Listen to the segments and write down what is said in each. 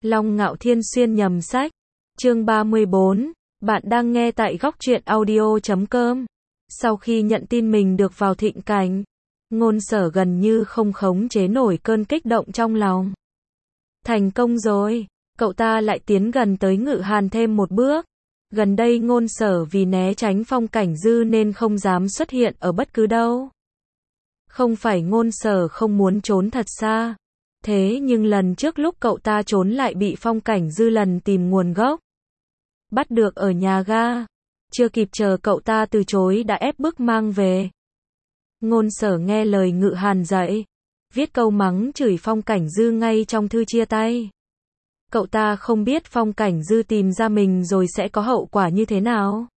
Long Ngạo Thiên xuyên nhầm sách. Chương 34. Bạn đang nghe tại góc truyện audio.com. Sau khi nhận tin mình được vào Thịnh Cảnh, Ngôn Sở gần như không khống chế nổi cơn kích động trong lòng. Thành công rồi, cậu ta lại tiến gần tới Ngự Hàn thêm một bước. Gần đây Ngôn Sở vì né tránh Phong Cảnh Dư nên không dám xuất hiện ở bất cứ đâu. Không phải Ngôn Sở không muốn trốn thật xa. Thế nhưng lần trước lúc cậu ta trốn lại bị Phong Cảnh Dư lần tìm nguồn gốc. Bắt được ở nhà ga. Chưa kịp chờ cậu ta từ chối đã ép bức mang về. Ngôn Sở nghe lời Ngự Hàn dạy. Viết câu mắng chửi Phong Cảnh Dư ngay trong thư chia tay. Cậu ta không biết Phong Cảnh Dư tìm ra mình rồi sẽ có hậu quả như thế nào.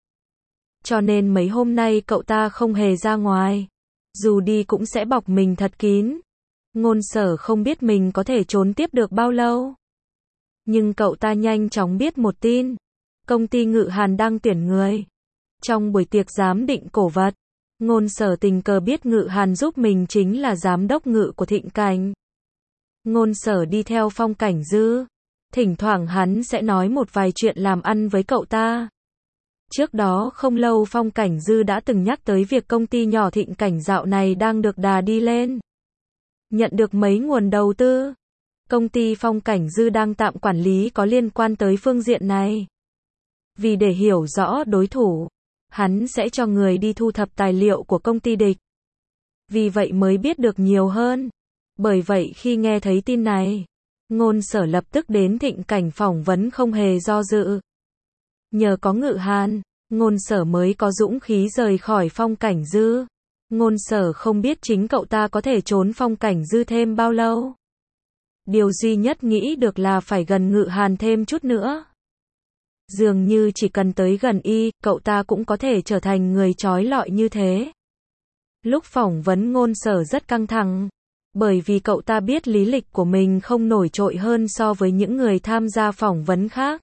Cho nên mấy hôm nay cậu ta không hề ra ngoài. Dù đi cũng sẽ bọc mình thật kín. Ngôn Sở không biết mình có thể trốn tiếp được bao lâu. Nhưng cậu ta nhanh chóng biết một tin. Công ty Ngự Hàn đang tuyển người. Trong buổi tiệc giám định cổ vật, Ngôn Sở tình cờ biết Ngự Hàn giúp mình chính là giám đốc Ngự của Thịnh Cảnh. Ngôn Sở đi theo Phong Cảnh Dư. Thỉnh thoảng hắn sẽ nói một vài chuyện làm ăn với cậu ta. Trước đó không lâu Phong Cảnh Dư đã từng nhắc tới việc công ty nhỏ Thịnh Cảnh dạo này đang được đà đi lên. Nhận được mấy nguồn đầu tư. Công ty Phong Cảnh Dư đang tạm quản lý có liên quan tới phương diện này. Vì để hiểu rõ đối thủ, hắn sẽ cho người đi thu thập tài liệu của công ty địch. Vì vậy mới biết được nhiều hơn. Bởi vậy khi nghe thấy tin này, Ngôn Sở lập tức đến Thịnh Cảnh phỏng vấn không hề do dự. Nhờ có Ngự Hàn, Ngôn Sở mới có dũng khí rời khỏi Phong Cảnh Dư. Ngôn Sở không biết chính cậu ta có thể trốn Phong Cảnh Dư thêm bao lâu. Điều duy nhất nghĩ được là phải gần Ngự Hàn thêm chút nữa. Dường như chỉ cần tới gần cậu ta cũng có thể trở thành người chói lọi như thế. Lúc phỏng vấn Ngôn Sở rất căng thẳng. Bởi vì cậu ta biết lý lịch của mình không nổi trội hơn so với những người tham gia phỏng vấn khác.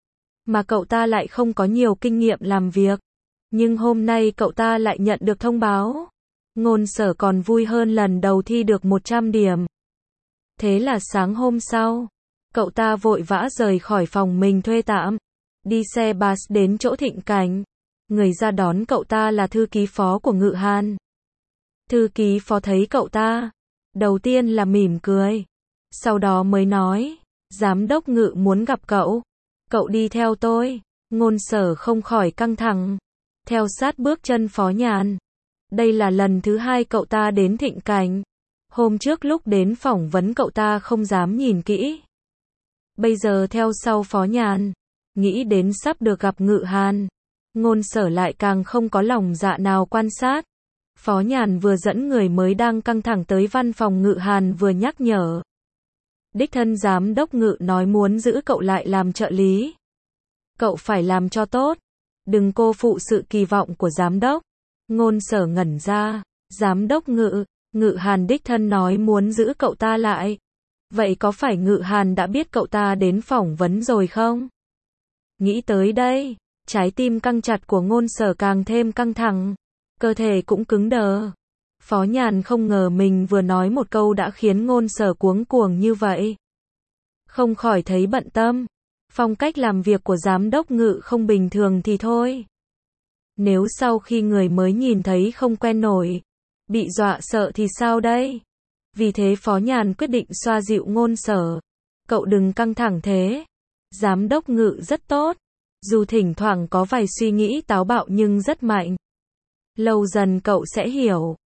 Mà cậu ta lại không có nhiều kinh nghiệm làm việc. Nhưng hôm nay cậu ta lại nhận được thông báo. Ngôn Sở còn vui hơn lần đầu thi được 100 điểm. Thế là sáng hôm sau, cậu ta vội vã rời khỏi phòng mình thuê tạm. Đi xe bus đến chỗ Thịnh Cảnh. Người ra đón cậu ta là thư ký phó của Ngự Hàn. Thư ký phó thấy cậu ta. Đầu tiên là mỉm cười. Sau đó mới nói, giám đốc Ngự muốn gặp cậu. Cậu đi theo tôi. Ngôn Sở không khỏi căng thẳng. Theo sát bước chân Phó Nhàn. Đây là lần thứ hai cậu ta đến Thịnh Cảnh. Hôm trước lúc đến phỏng vấn cậu ta không dám nhìn kỹ. Bây giờ theo sau Phó Nhàn. Nghĩ đến sắp được gặp Ngự Hàn. Ngôn Sở lại càng không có lòng dạ nào quan sát. Phó Nhàn vừa dẫn người mới đang căng thẳng tới văn phòng Ngự Hàn vừa nhắc nhở. Đích thân giám đốc Ngự nói muốn giữ cậu lại làm trợ lý. Cậu phải làm cho tốt. Đừng cô phụ sự kỳ vọng của giám đốc. Ngôn Sở ngẩn ra. Giám đốc Ngự Hàn đích thân nói muốn giữ cậu ta lại. Vậy có phải Ngự Hàn đã biết cậu ta đến phỏng vấn rồi không? Nghĩ tới đây, trái tim căng chặt của Ngôn Sở càng thêm căng thẳng. Cơ thể cũng cứng đờ. Phó Nhàn không ngờ mình vừa nói một câu đã khiến Ngôn Sở cuống cuồng như vậy. Không khỏi thấy bận tâm. Phong cách làm việc của giám đốc Ngự không bình thường thì thôi. Nếu sau khi người mới nhìn thấy không quen nổi, bị dọa sợ thì sao đây? Vì thế Phó Nhàn quyết định xoa dịu Ngôn Sở. Cậu đừng căng thẳng thế. Giám đốc Ngự rất tốt. Dù thỉnh thoảng có vài suy nghĩ táo bạo nhưng rất mạnh. Lâu dần cậu sẽ hiểu.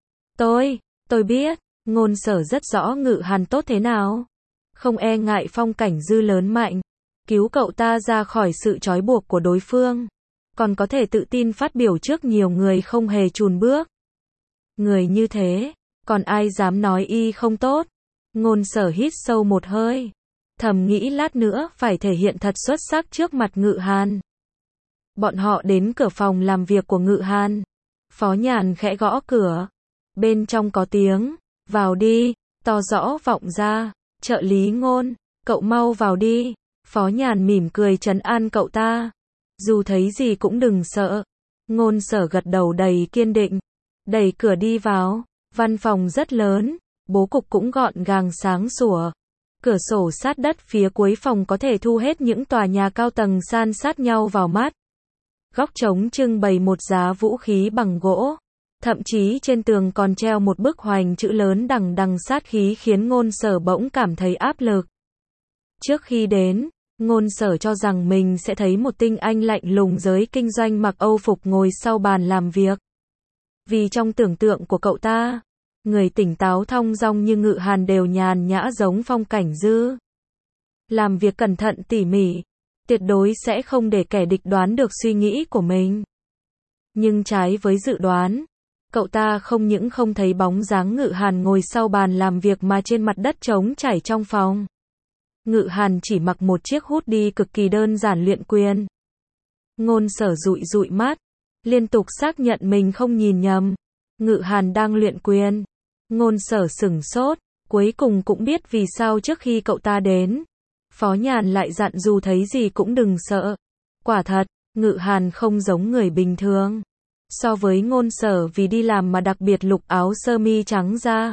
Tôi biết. Ngôn Sở rất rõ Ngự Hàn tốt thế nào. Không e ngại Phong Cảnh Dư lớn mạnh. Cứu cậu ta ra khỏi sự trói buộc của đối phương. Còn có thể tự tin phát biểu trước nhiều người không hề chùn bước. Người như thế, còn ai dám nói không tốt. Ngôn Sở hít sâu một hơi. Thầm nghĩ lát nữa phải thể hiện thật xuất sắc trước mặt Ngự Hàn. Bọn họ đến cửa phòng làm việc của Ngự Hàn. Phó Nhàn khẽ gõ cửa. Bên trong có tiếng, vào đi, to rõ vọng ra. Trợ lý Ngôn, cậu mau vào đi. Phó Nhàn mỉm cười trấn an cậu ta. Dù thấy gì cũng đừng sợ. Ngôn Sở gật đầu đầy kiên định. Đẩy cửa đi vào. Văn phòng rất lớn, bố cục cũng gọn gàng sáng sủa. Cửa sổ sát đất phía cuối phòng có thể thu hết những tòa nhà cao tầng san sát nhau vào mắt. Góc trống trưng bày một giá vũ khí bằng gỗ. Thậm chí trên tường còn treo một bức hoành chữ lớn đằng đằng sát khí khiến Ngôn Sở bỗng cảm thấy áp lực. Trước khi đến, Ngôn Sở cho rằng mình sẽ thấy một tinh anh lạnh lùng giới kinh doanh mặc Âu phục ngồi sau bàn làm việc. Vì trong tưởng tượng của cậu ta, người tỉnh táo thong dong như Ngự Hàn đều nhàn nhã giống Phong Cảnh Dư. Làm việc cẩn thận tỉ mỉ, tuyệt đối sẽ không để kẻ địch đoán được suy nghĩ của mình. Nhưng trái với dự đoán, cậu ta không những không thấy bóng dáng Ngự Hàn ngồi sau bàn làm việc mà trên mặt đất trống trải trong phòng. Ngự Hàn chỉ mặc một chiếc hoodie cực kỳ đơn giản luyện quyền. Ngôn Sở dụi dụi mắt, liên tục xác nhận mình không nhìn nhầm. Ngự Hàn đang luyện quyền. Ngôn Sở sửng sốt, cuối cùng cũng biết vì sao trước khi cậu ta đến, Phó Nhàn lại dặn dù thấy gì cũng đừng sợ. Quả thật, Ngự Hàn không giống người bình thường. So với Ngôn Sở vì đi làm mà đặc biệt lục áo sơ mi trắng ra,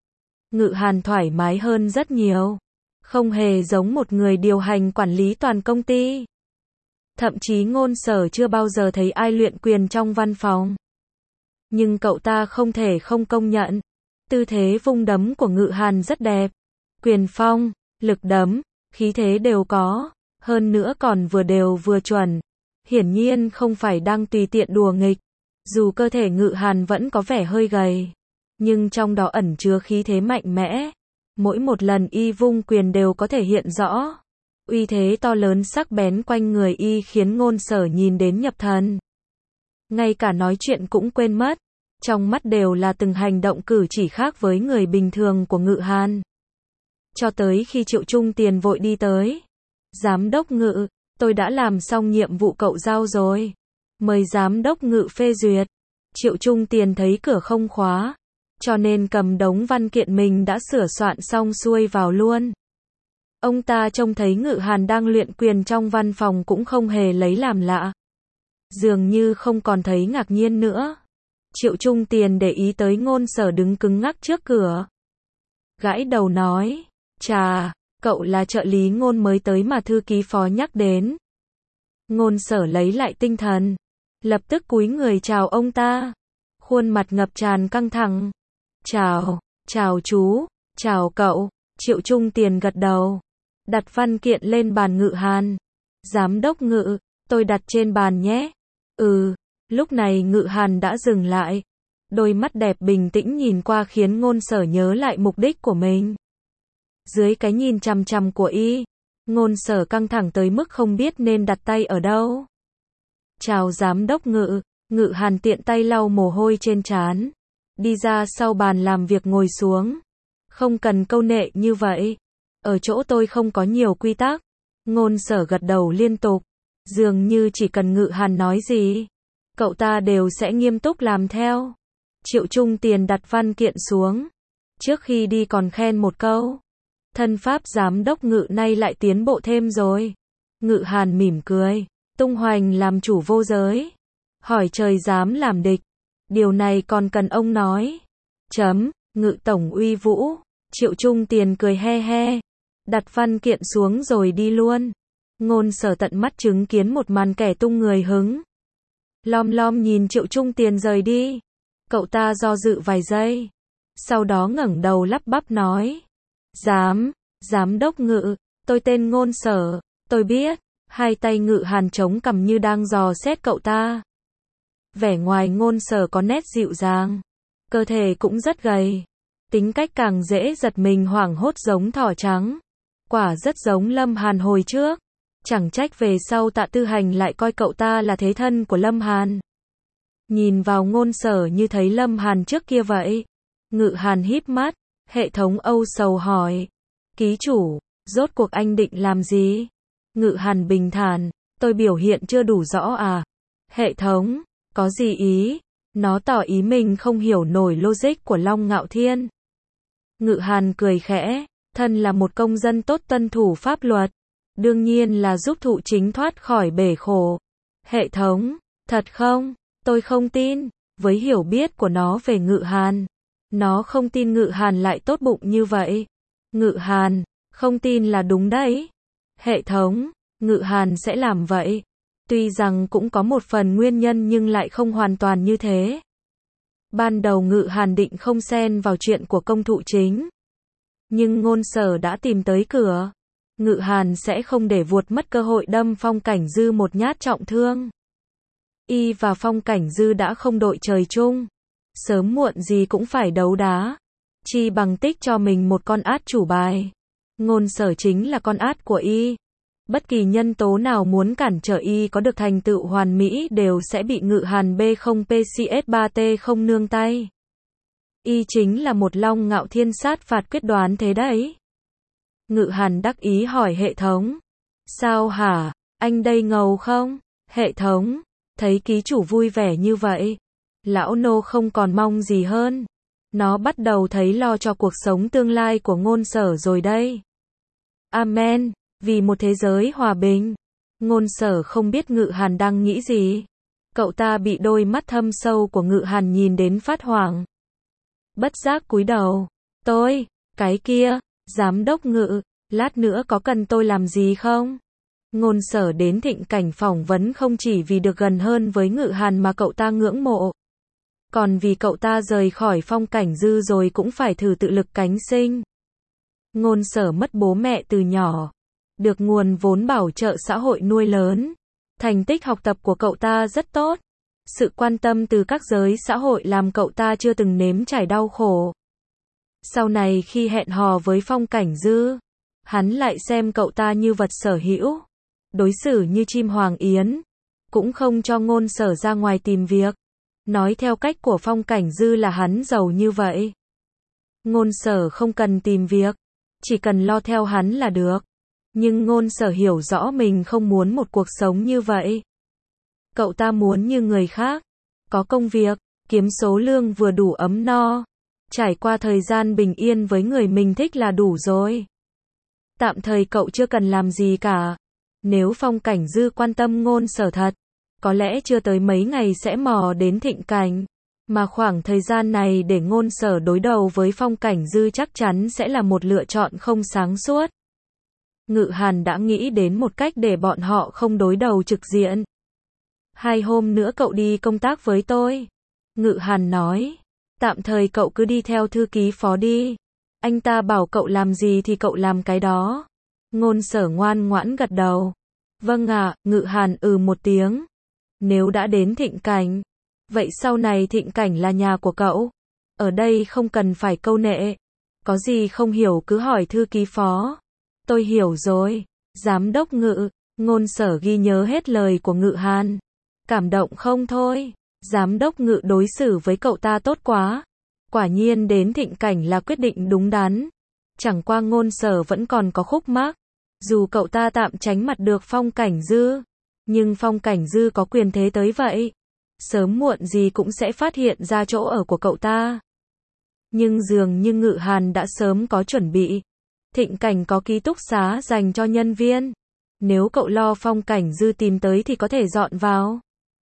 Ngự Hàn thoải mái hơn rất nhiều. Không hề giống một người điều hành quản lý toàn công ty. Thậm chí Ngôn Sở chưa bao giờ thấy ai luyện quyền trong văn phòng. Nhưng cậu ta không thể không công nhận. Tư thế vung đấm của Ngự Hàn rất đẹp. Quyền phong, lực đấm, khí thế đều có. Hơn nữa còn vừa đều vừa chuẩn. Hiển nhiên không phải đang tùy tiện đùa nghịch. Dù cơ thể Ngự Hàn vẫn có vẻ hơi gầy, nhưng trong đó ẩn chứa khí thế mạnh mẽ. Mỗi một lần y vung quyền đều có thể hiện rõ. Uy thế to lớn sắc bén quanh người y khiến Ngôn Sở nhìn đến nhập thần. Ngay cả nói chuyện cũng quên mất. Trong mắt đều là từng hành động cử chỉ khác với người bình thường của Ngự Hàn. Cho tới khi Triệu Trung Tiền vội đi tới. Giám đốc Ngự, tôi đã làm xong nhiệm vụ cậu giao rồi. Mời giám đốc Ngự phê duyệt. Triệu Trung Tiền thấy cửa không khóa, cho nên cầm đống văn kiện mình đã sửa soạn xong xuôi vào luôn. Ông ta trông thấy Ngự Hàn đang luyện quyền trong văn phòng cũng không hề lấy làm lạ. Dường như không còn thấy ngạc nhiên nữa. Triệu Trung Tiền để ý tới Ngôn Sở đứng cứng ngắc trước cửa. Gãi đầu nói, chà, cậu là trợ lý Ngôn mới tới mà thư ký Phó nhắc đến. Ngôn Sở lấy lại tinh thần, lập tức cúi người chào ông ta. Khuôn mặt ngập tràn căng thẳng. Chào chú, chào cậu. Triệu Trung Tiền gật đầu, đặt văn kiện lên bàn Ngự Hàn. Giám đốc Ngự, tôi đặt trên bàn nhé. Lúc này Ngự Hàn đã dừng lại. Đôi mắt đẹp bình tĩnh nhìn qua khiến Ngôn Sở nhớ lại mục đích của mình. Dưới cái nhìn chằm chằm của y, Ngôn Sở căng thẳng tới mức không biết nên đặt tay ở đâu. Chào giám đốc Ngự. Ngự Hàn tiện tay lau mồ hôi trên trán, đi ra sau bàn làm việc ngồi xuống. Không cần câu nệ như vậy. Ở chỗ tôi không có nhiều quy tắc. Ngôn Sở gật đầu liên tục. Dường như chỉ cần Ngự Hàn nói gì, cậu ta đều sẽ nghiêm túc làm theo. Triệu Trung Tiền đặt văn kiện xuống. Trước khi đi còn khen một câu. Thân pháp giám đốc Ngự nay lại tiến bộ thêm rồi. Ngự Hàn mỉm cười. Tung hoành làm chủ vô giới. Hỏi trời dám làm địch. Điều này còn cần ông nói. Ngự tổng uy vũ. Triệu Trung Tiền cười he he. Đặt văn kiện xuống rồi đi luôn. Ngôn Sở tận mắt chứng kiến một màn kẻ tung người hứng. Lom lom nhìn Triệu Trung Tiền rời đi. Cậu ta do dự vài giây. Sau đó ngẩng đầu lắp bắp nói. Giám đốc Ngự, tôi tên Ngôn Sở, tôi biết. Hai tay Ngự Hàn chống cằm như đang dò xét cậu ta. Vẻ ngoài Ngôn Sở có nét dịu dàng. Cơ thể cũng rất gầy. Tính cách càng dễ giật mình hoảng hốt giống thỏ trắng. Quả rất giống Lâm Hàn hồi trước. Chẳng trách về sau Tạ Tư Hành lại coi cậu ta là thế thân của Lâm Hàn. Nhìn vào Ngôn Sở như thấy Lâm Hàn trước kia vậy. Ngự Hàn híp mắt. Hệ thống âu sầu hỏi. Ký chủ, rốt cuộc anh định làm gì? Ngự Hàn bình thản. Tôi biểu hiện chưa đủ rõ à? Hệ thống, có gì ý? Nó tỏ ý mình không hiểu nổi logic của Long Ngạo Thiên. Ngự Hàn cười khẽ. Thân là một công dân tốt tuân thủ pháp luật. Đương nhiên là giúp thụ chính thoát khỏi bể khổ. Hệ thống, thật không? Tôi không tin. Với hiểu biết của nó về Ngự Hàn, nó không tin Ngự Hàn lại tốt bụng như vậy. Ngự Hàn, Không tin là đúng đấy. Hệ thống, Ngự Hàn sẽ làm vậy. Tuy rằng cũng có một phần nguyên nhân nhưng lại không hoàn toàn như thế. Ban đầu Ngự Hàn định không xen vào chuyện của công thụ chính. Nhưng Ngôn Sở đã tìm tới cửa. Ngự Hàn sẽ không để vuột mất cơ hội đâm Phong Cảnh Dư một nhát trọng thương. Y và Phong Cảnh Dư đã không đội trời chung. Sớm muộn gì cũng phải đấu đá. Chi bằng tích cho mình một con át chủ bài. Ngôn Sở chính là con át của Y. Bất kỳ nhân tố nào muốn cản trở Y có được thành tựu hoàn mỹ đều sẽ bị Ngự Hàn B0 PCS3T0 nương tay. Y chính là một long ngạo thiên sát phạt quyết đoán thế đấy. Ngự Hàn đắc ý hỏi hệ thống. Sao hả, anh đây ngầu không? Hệ thống, thấy ký chủ vui vẻ như vậy. Lão nô không còn mong gì hơn. Nó bắt đầu thấy lo cho cuộc sống tương lai của Ngôn Sở rồi đây. Amen, vì một thế giới hòa bình. Ngôn Sở không biết Ngự Hàn đang nghĩ gì. Cậu ta bị đôi mắt thâm sâu của Ngự Hàn nhìn đến phát hoảng. Bất giác cúi đầu. Tôi, cái kia, giám đốc Ngự, lát nữa có cần tôi làm gì không? Ngôn Sở đến Thịnh Cảnh phỏng vấn không chỉ vì được gần hơn với Ngự Hàn mà cậu ta ngưỡng mộ. Còn vì cậu ta rời khỏi Phong Cảnh Dư rồi cũng phải thử tự lực cánh sinh. Ngôn Sở mất bố mẹ từ nhỏ. Được nguồn vốn bảo trợ xã hội nuôi lớn. Thành tích học tập của cậu ta rất tốt. Sự quan tâm từ các giới xã hội làm cậu ta chưa từng nếm trải đau khổ. Sau này khi hẹn hò với Phong Cảnh Dư, hắn lại xem cậu ta như vật sở hữu. Đối xử như chim hoàng yến. Cũng không cho Ngôn Sở ra ngoài tìm việc. Nói theo cách của Phong Cảnh Dư là hắn giàu như vậy. Ngôn Sở không cần tìm việc. Chỉ cần lo theo hắn là được. Nhưng Ngôn Sở hiểu rõ mình không muốn một cuộc sống như vậy. Cậu ta muốn như người khác. Có công việc, kiếm số lương vừa đủ ấm no. Trải qua thời gian bình yên với người mình thích là đủ rồi. Tạm thời cậu chưa cần làm gì cả. Nếu Phong Cảnh Dư quan tâm Ngôn Sở thật, có lẽ chưa tới mấy ngày sẽ mò đến Thịnh Cảnh. Mà khoảng thời gian này để Ngôn Sở đối đầu với Phong Cảnh Dư chắc chắn sẽ là một lựa chọn không sáng suốt. Ngự Hàn đã nghĩ đến một cách để bọn họ không đối đầu trực diện. 2 hôm nữa cậu đi công tác với tôi. Ngự Hàn nói. Tạm thời cậu cứ đi theo thư ký phó đi. Anh ta bảo cậu làm gì thì cậu làm cái đó. Ngôn Sở ngoan ngoãn gật đầu. Vâng ạ, Ngự Hàn một tiếng. Nếu đã đến Thịnh Cảnh, vậy sau này Thịnh Cảnh là nhà của cậu. Ở đây không cần phải câu nệ. Có gì không hiểu cứ hỏi thư ký phó. Tôi hiểu rồi. Giám đốc Ngự. Ngôn Sở ghi nhớ hết lời của Ngự Hàn. Cảm động không thôi. Giám đốc Ngự đối xử với cậu ta tốt quá. Quả nhiên đến Thịnh Cảnh là quyết định đúng đắn. Chẳng qua Ngôn Sở vẫn còn có khúc mắc. Dù cậu ta tạm tránh mặt được Phong Cảnh Dư, nhưng Phong Cảnh Dư có quyền thế tới vậy. Sớm muộn gì cũng sẽ phát hiện ra chỗ ở của cậu ta. Nhưng dường như Ngự Hàn đã sớm có chuẩn bị. Thịnh Cảnh có ký túc xá dành cho nhân viên. Nếu cậu lo Phong Cảnh Dư tìm tới thì có thể dọn vào.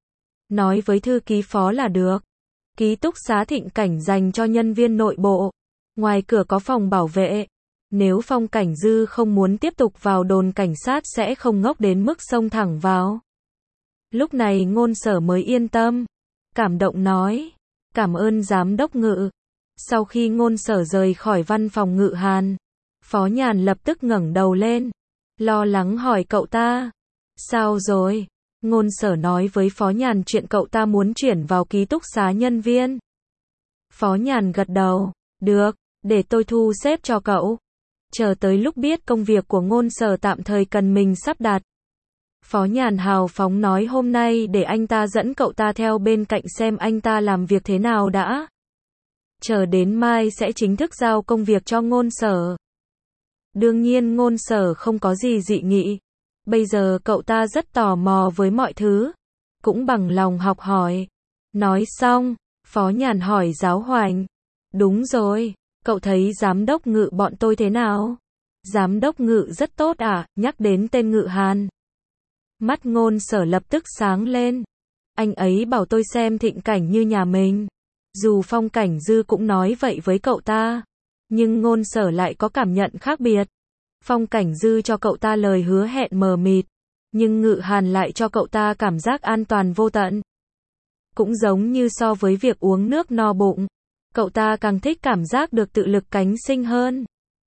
Nói với thư ký phó là được. Ký túc xá Thịnh Cảnh dành cho nhân viên nội bộ. Ngoài cửa có phòng bảo vệ. Nếu Phong Cảnh Dư không muốn tiếp tục vào đồn cảnh sát sẽ không ngốc đến mức xông thẳng vào. Lúc này Ngôn Sở mới yên tâm. Cảm động nói. Cảm ơn giám đốc Ngự. Sau khi Ngôn Sở rời khỏi văn phòng Ngự Hàn, Phó Nhàn lập tức ngẩng đầu lên. Lo lắng hỏi cậu ta. Sao rồi? Ngôn Sở nói với Phó Nhàn chuyện cậu ta muốn chuyển vào ký túc xá nhân viên. Phó Nhàn gật đầu. Được, để tôi thu xếp cho cậu. Chờ tới lúc biết công việc của Ngôn Sở tạm thời cần mình sắp đặt. Phó Nhàn hào phóng nói hôm nay để anh ta dẫn cậu ta theo bên cạnh xem anh ta làm việc thế nào đã. Chờ đến mai sẽ chính thức giao công việc cho Ngôn Sở. Đương nhiên Ngôn Sở không có gì dị nghị. Bây giờ cậu ta rất tò mò với mọi thứ. Cũng bằng lòng học hỏi. Nói xong, Phó Nhàn hỏi Giáo Hoành. Đúng rồi, cậu thấy giám đốc Ngự bọn tôi thế nào? Giám đốc Ngự rất tốt à, nhắc đến tên Ngự Hàn. Mắt Ngôn Sở lập tức sáng lên. Anh ấy bảo tôi xem Thịnh Cảnh như nhà mình. Dù Phong Cảnh Dư cũng nói vậy với cậu ta. Nhưng Ngôn Sở lại có cảm nhận khác biệt. Phong Cảnh Dư cho cậu ta lời hứa hẹn mờ mịt, nhưng Ngự Hàn lại cho cậu ta cảm giác an toàn vô tận. Cũng giống như so với việc uống nước no bụng, cậu ta càng thích cảm giác được tự lực cánh sinh hơn.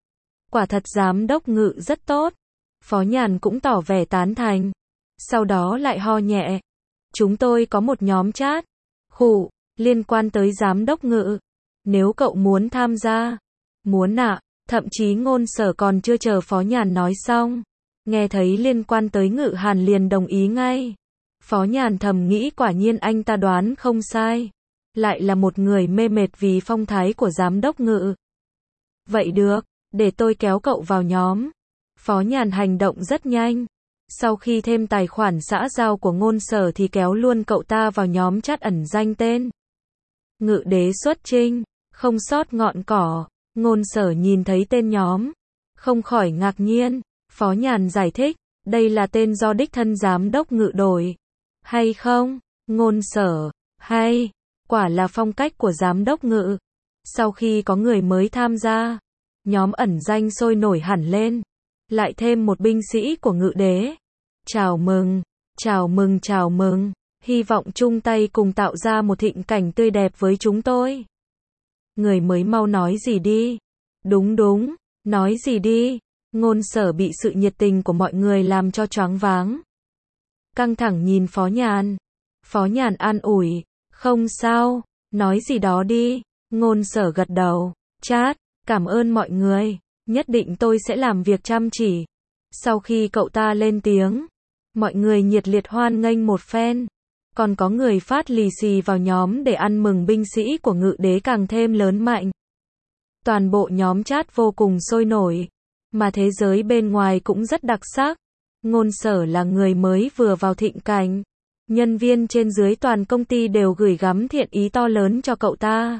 Quả thật giám đốc Ngự rất tốt. Phó Nhàn cũng tỏ vẻ tán thành. Sau đó lại ho nhẹ. Chúng tôi có một nhóm chat, khủ, liên quan tới giám đốc Ngự. Nếu cậu muốn tham gia. Muốn ạ, thậm chí Ngôn Sở còn chưa chờ Phó Nhàn nói xong. Nghe thấy liên quan tới Ngự Hàn liền đồng ý ngay. Phó Nhàn thầm nghĩ quả nhiên anh ta đoán không sai. Lại là một người mê mệt vì phong thái của giám đốc Ngự. Vậy được, để tôi kéo cậu vào nhóm. Phó Nhàn hành động rất nhanh. Sau khi thêm tài khoản xã giao của Ngôn Sở thì kéo luôn cậu ta vào nhóm chat ẩn danh tên Ngự Đế Xuất Trinh, không sót ngọn cỏ. Ngôn Sở nhìn thấy tên nhóm, không khỏi ngạc nhiên. Phó Nhàn giải thích, đây là tên do đích thân giám đốc Ngự đổi. Hay không? Ngôn Sở, hay. Quả là phong cách của giám đốc Ngự. Sau khi có người mới tham gia, nhóm ẩn danh sôi nổi hẳn lên. Lại thêm một binh sĩ của Ngự Đế. Chào mừng, chào mừng, chào mừng. Hy vọng chung tay cùng tạo ra một thịnh cảnh tươi đẹp với chúng tôi. Người mới mau nói gì đi. Đúng đúng, nói gì đi. Ngôn Sở bị sự nhiệt tình của mọi người làm cho choáng váng. Căng thẳng nhìn Phó Nhàn. Phó Nhàn an ủi, không sao, nói gì đó đi. Ngôn Sở gật đầu, chat, cảm ơn mọi người, nhất định tôi sẽ làm việc chăm chỉ. Sau khi cậu ta lên tiếng, mọi người nhiệt liệt hoan nghênh một phen. Còn có người phát lì xì vào nhóm để ăn mừng binh sĩ của Ngự Đế càng thêm lớn mạnh. Toàn bộ nhóm chat vô cùng sôi nổi. Mà thế giới bên ngoài cũng rất đặc sắc. Ngôn Sở là người mới vừa vào thịnh cảnh. Nhân viên trên dưới toàn công ty đều gửi gắm thiện ý to lớn cho cậu ta.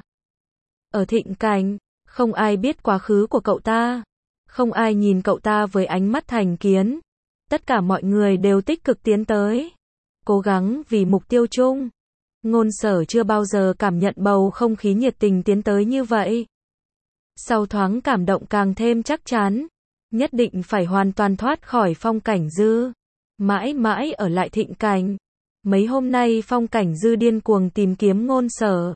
Ở thịnh cảnh, không ai biết quá khứ của cậu ta. Không ai nhìn cậu ta với ánh mắt thành kiến. Tất cả mọi người đều tích cực tiến tới. Cố gắng vì mục tiêu chung. Ngôn Sở chưa bao giờ cảm nhận bầu không khí nhiệt tình tiến tới như vậy. Sau thoáng cảm động càng thêm chắc chắn. Nhất định phải hoàn toàn thoát khỏi Phong Cảnh Dư. Mãi mãi ở lại thịnh cảnh. Mấy hôm nay Phong Cảnh Dư điên cuồng tìm kiếm Ngôn Sở.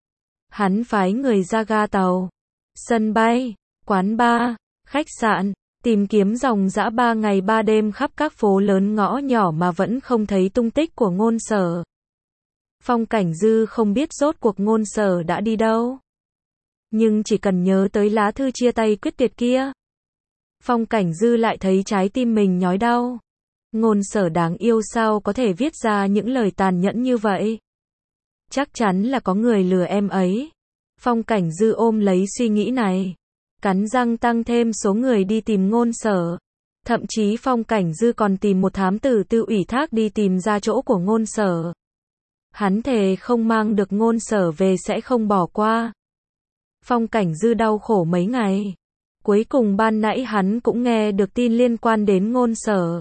Hắn phái người ra ga tàu, sân bay, quán bar, khách sạn, tìm kiếm dòng dã 3 ngày 3 đêm khắp các phố lớn ngõ nhỏ mà vẫn không thấy tung tích của Ngôn Sở. Phong Cảnh Dư không biết rốt cuộc Ngôn Sở đã đi đâu. Nhưng chỉ cần nhớ tới lá thư chia tay quyết tuyệt kia, Phong Cảnh Dư lại thấy trái tim mình nhói đau. Ngôn Sở đáng yêu sao có thể viết ra những lời tàn nhẫn như vậy? Chắc chắn là có người lừa em ấy. Phong Cảnh Dư ôm lấy suy nghĩ này, cắn răng tăng thêm số người đi tìm Ngôn Sở. Thậm chí Phong Cảnh Dư còn tìm một thám tử tự ủy thác đi tìm ra chỗ của Ngôn Sở. Hắn thề không mang được Ngôn Sở về sẽ không bỏ qua. Phong Cảnh Dư đau khổ mấy ngày. Cuối cùng ban nãy hắn cũng nghe được tin liên quan đến Ngôn Sở.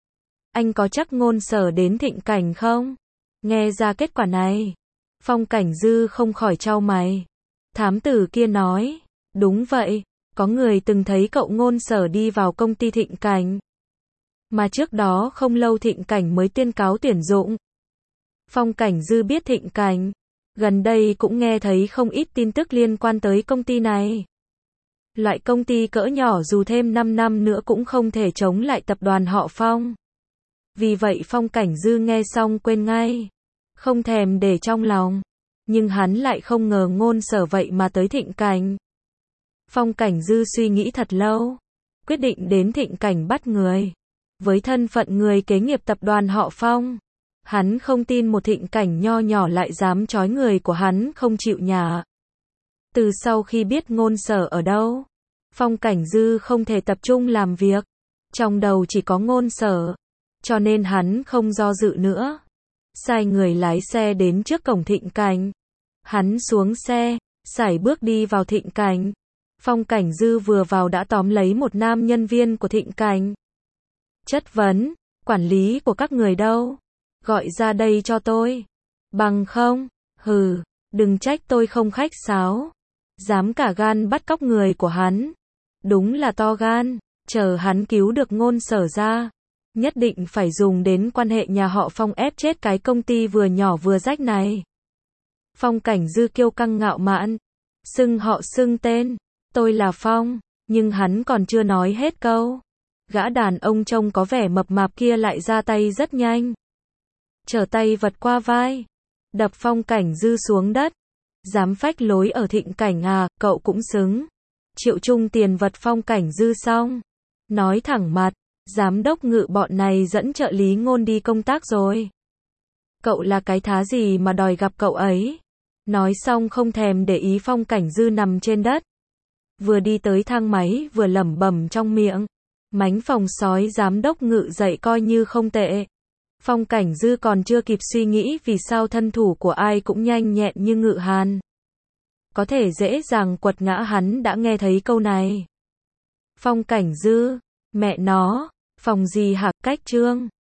Anh có chắc Ngôn Sở đến thịnh cảnh không? Nghe ra kết quả này, Phong Cảnh Dư không khỏi chau mày. Thám tử kia nói, đúng vậy, có người từng thấy cậu Ngôn Sở đi vào công ty thịnh cảnh. Mà trước đó không lâu thịnh cảnh mới tuyên cáo tuyển dụng. Phong Cảnh Dư biết thịnh cảnh. Gần đây cũng nghe thấy không ít tin tức liên quan tới công ty này. Loại công ty cỡ nhỏ dù thêm 5 năm nữa cũng không thể chống lại tập đoàn họ Phong. Vì vậy Phong Cảnh Dư nghe xong quên ngay. Không thèm để trong lòng. Nhưng hắn lại không ngờ Ngôn Sở vậy mà tới thịnh cảnh. Phong Cảnh Dư suy nghĩ thật lâu. Quyết định đến thịnh cảnh bắt người. Với thân phận người kế nghiệp tập đoàn họ Phong, hắn không tin một thịnh cảnh nho nhỏ lại dám trói người của hắn không chịu nhả. Từ sau khi biết Ngôn Sở ở đâu, Phong Cảnh Dư không thể tập trung làm việc. Trong đầu chỉ có Ngôn Sở. Cho nên hắn không do dự nữa. Sai người lái xe đến trước cổng thịnh cảnh. Hắn xuống xe, sải bước đi vào thịnh cảnh. Phong Cảnh Dư vừa vào đã tóm lấy một nam nhân viên của thịnh cảnh. Chất vấn, quản lý của các người đâu? Gọi ra đây cho tôi. Bằng không, hừ, đừng trách tôi không khách sáo. Dám cả gan bắt cóc người của hắn. Đúng là to gan. Chờ hắn cứu được Ngôn Sở ra, nhất định phải dùng đến quan hệ nhà họ Phong ép chết cái công ty vừa nhỏ vừa rách này. Phong Cảnh Dư kiêu căng ngạo mạn, xưng họ xưng tên, tôi là Phong, nhưng hắn còn chưa nói hết câu. Gã đàn ông trông có vẻ mập mạp kia lại ra tay rất nhanh. Trở tay vật qua vai, đập Phong Cảnh Dư xuống đất. Dám phách lối ở Thịnh Cảnh à, cậu cũng xứng. Triệu chung tiền vật Phong Cảnh Dư xong. Nói thẳng mặt, giám đốc Ngự bọn này dẫn trợ lý Ngôn đi công tác rồi. Cậu là cái thá gì mà đòi gặp cậu ấy? Nói xong không thèm để ý Phong Cảnh Dư nằm trên đất. Vừa đi tới thang máy vừa lẩm bẩm trong miệng. Mánh phòng sói giám đốc Ngự dậy coi như không tệ. Phong Cảnh Dư còn chưa kịp suy nghĩ vì sao thân thủ của ai cũng nhanh nhẹn như Ngự Hàn. Có thể dễ dàng quật ngã hắn đã nghe thấy câu này. Phong Cảnh Dư, mẹ nó, phòng gì hả, cách trương.